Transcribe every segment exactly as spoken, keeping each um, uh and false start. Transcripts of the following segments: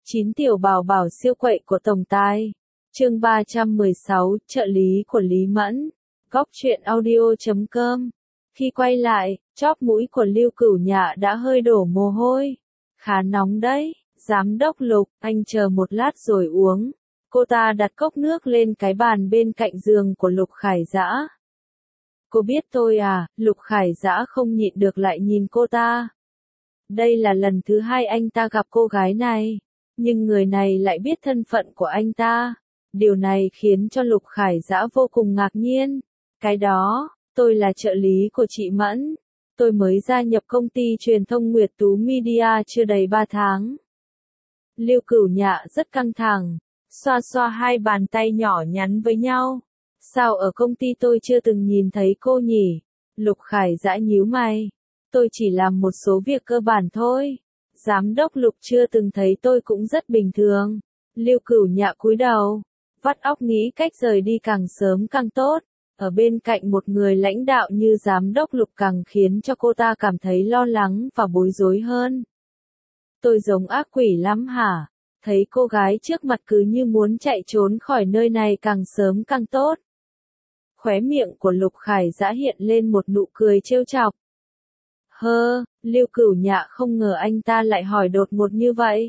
Chín tiểu bảo bảo siêu quậy của tổng tài. Chương ba trăm mười sáu, trợ lý của Lý Mẫn. Góc truyện audio chấm com. Khi quay lại, chóp mũi của Lưu Cửu Nhạ đã hơi đổ mồ hôi. Khá nóng đấy, giám đốc Lục, anh chờ một lát rồi uống. Cô ta đặt cốc nước lên cái bàn bên cạnh giường của Lục Khải Dã. Cô biết tôi à? Lục Khải Dã không nhịn được lại nhìn cô ta. Đây là lần thứ hai anh ta gặp cô gái này, nhưng người này lại biết thân phận của anh ta. Điều này khiến cho Lục Khải Dã vô cùng ngạc nhiên. Cái đó, tôi là trợ lý của chị Mẫn. Tôi mới gia nhập công ty truyền thông Nguyệt Tú Media chưa đầy ba tháng. Lưu Cửu Nhạ rất căng thẳng, xoa xoa hai bàn tay nhỏ nhắn với nhau. Sao ở công ty tôi chưa từng nhìn thấy cô nhỉ? Lục Khải Dã nhíu mày. Tôi chỉ làm một số việc cơ bản thôi. Giám đốc Lục chưa từng thấy tôi cũng rất bình thường. Lưu Cửu Nhạ cúi đầu, vắt óc nghĩ cách rời đi càng sớm càng tốt. Ở bên cạnh một người lãnh đạo như giám đốc Lục càng khiến cho cô ta cảm thấy lo lắng và bối rối hơn. Tôi giống ác quỷ lắm hả? Thấy cô gái trước mặt cứ như muốn chạy trốn khỏi nơi này càng sớm càng tốt. Khóe miệng của Lục Khải Dã hiện lên một nụ cười trêu chọc. Hơ, Lưu Cửu Nhạ không ngờ anh ta lại hỏi đột ngột như vậy.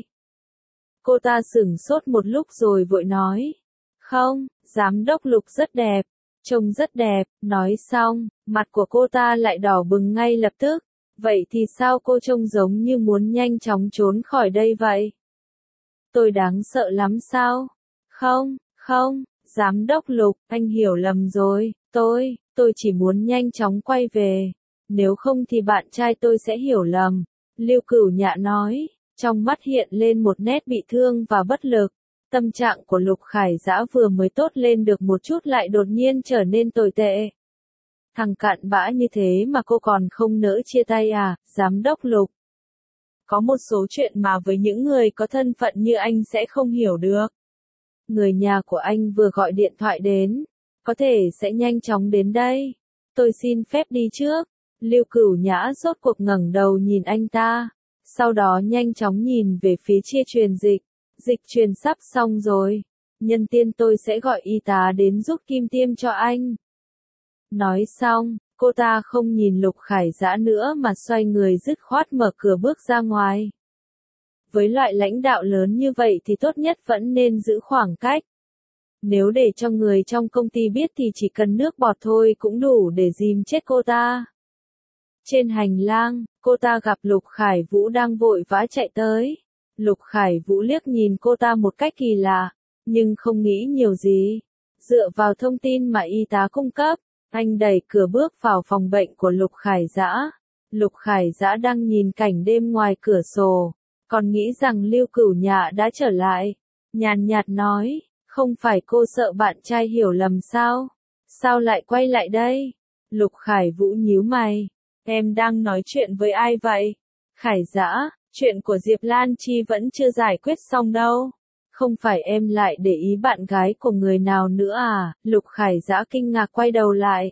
Cô ta sửng sốt một lúc rồi vội nói. Không, giám đốc Lục rất đẹp, trông rất đẹp. Nói xong, mặt của cô ta lại đỏ bừng ngay lập tức. Vậy thì sao cô trông giống như muốn nhanh chóng trốn khỏi đây vậy? Tôi đáng sợ lắm sao? Không, không, giám đốc Lục, anh hiểu lầm rồi. Tôi, tôi chỉ muốn nhanh chóng quay về. Nếu không thì bạn trai tôi sẽ hiểu lầm. Lưu Cửu Nhạ nói, trong mắt hiện lên một nét bị thương và bất lực. Tâm trạng của Lục Khải Dã vừa mới tốt lên được một chút lại đột nhiên trở nên tồi tệ. Thằng cặn bã như thế mà cô còn không nỡ chia tay à, giám đốc Lục? Có một số chuyện mà với những người có thân phận như anh sẽ không hiểu được. Người nhà của anh vừa gọi điện thoại đến, có thể sẽ nhanh chóng đến đây. Tôi xin phép đi trước. Lưu Cửu Nhã rốt cuộc ngẩng đầu nhìn anh ta, sau đó nhanh chóng nhìn về phía chia truyền dịch. Dịch truyền sắp xong rồi. Nhân tiên tôi sẽ gọi y tá đến giúp kim tiêm cho anh. Nói xong, cô ta không nhìn Lục Khải Dã nữa mà xoay người dứt khoát mở cửa bước ra ngoài. Với loại lãnh đạo lớn như vậy thì tốt nhất vẫn nên giữ khoảng cách. Nếu để cho người trong công ty biết thì chỉ cần nước bọt thôi cũng đủ để dìm chết cô ta. Trên hành lang, cô ta gặp Lục Khải Vũ đang vội vã chạy tới. Lục Khải Vũ liếc nhìn cô ta một cách kỳ lạ, nhưng không nghĩ nhiều gì. Dựa vào thông tin mà y tá cung cấp, anh đẩy cửa bước vào phòng bệnh của Lục Khải Dã. Lục Khải Dã đang nhìn cảnh đêm ngoài cửa sổ, còn nghĩ rằng Lưu Cửu Nhạ đã trở lại. Nhàn nhạt nói, không phải cô sợ bạn trai hiểu lầm sao? Sao lại quay lại đây? Lục Khải Vũ nhíu mày. Em đang nói chuyện với ai vậy? Khải Dã, chuyện của Diệp Lan Chi vẫn chưa giải quyết xong đâu. Không phải em lại để ý bạn gái của người nào nữa à? Lục Khải Dã kinh ngạc quay đầu lại.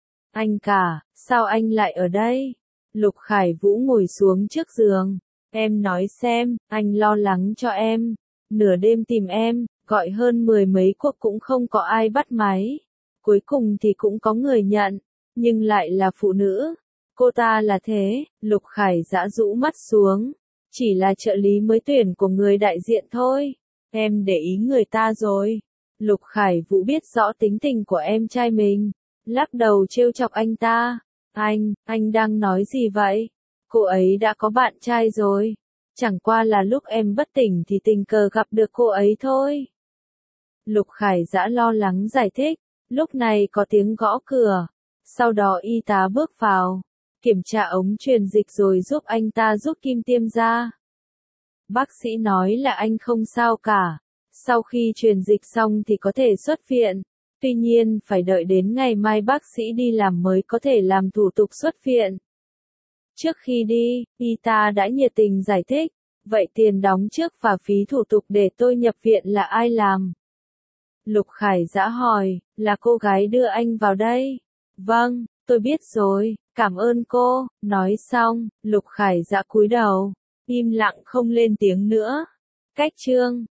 Anh cả, sao anh lại ở đây? Lục Khải Vũ ngồi xuống trước giường. Em nói xem, anh lo lắng cho em. Nửa đêm tìm em, gọi hơn mười mấy cuộc cũng không có ai bắt máy. Cuối cùng thì cũng có người nhận, nhưng lại là phụ nữ. Cô ta là thế. Lục Khải Dã rũ mắt xuống. Chỉ là trợ lý mới tuyển của người đại diện thôi. Em để ý người ta rồi. Lục Khải Vũ biết rõ tính tình của em trai mình. Lắc đầu trêu chọc anh ta. Anh, anh đang nói gì vậy? Cô ấy đã có bạn trai rồi. Chẳng qua là lúc em bất tỉnh thì tình cờ gặp được cô ấy thôi. Lục Khải Dã lo lắng giải thích. Lúc này có tiếng gõ cửa. Sau đó y tá bước vào, kiểm tra ống truyền dịch rồi giúp anh ta rút kim tiêm ra. Bác sĩ nói là anh không sao cả. Sau khi truyền dịch xong thì có thể xuất viện. Tuy nhiên phải đợi đến ngày mai bác sĩ đi làm mới có thể làm thủ tục xuất viện. Trước khi đi, y tá đã nhiệt tình giải thích. Vậy tiền đóng trước và phí thủ tục để tôi nhập viện là ai làm? Lục Khải Dã hỏi, là cô gái đưa anh vào đây. Vâng, tôi biết rồi, cảm ơn cô. Nói xong, Lục Khải Dã cúi đầu, im lặng không lên tiếng nữa. Cách chương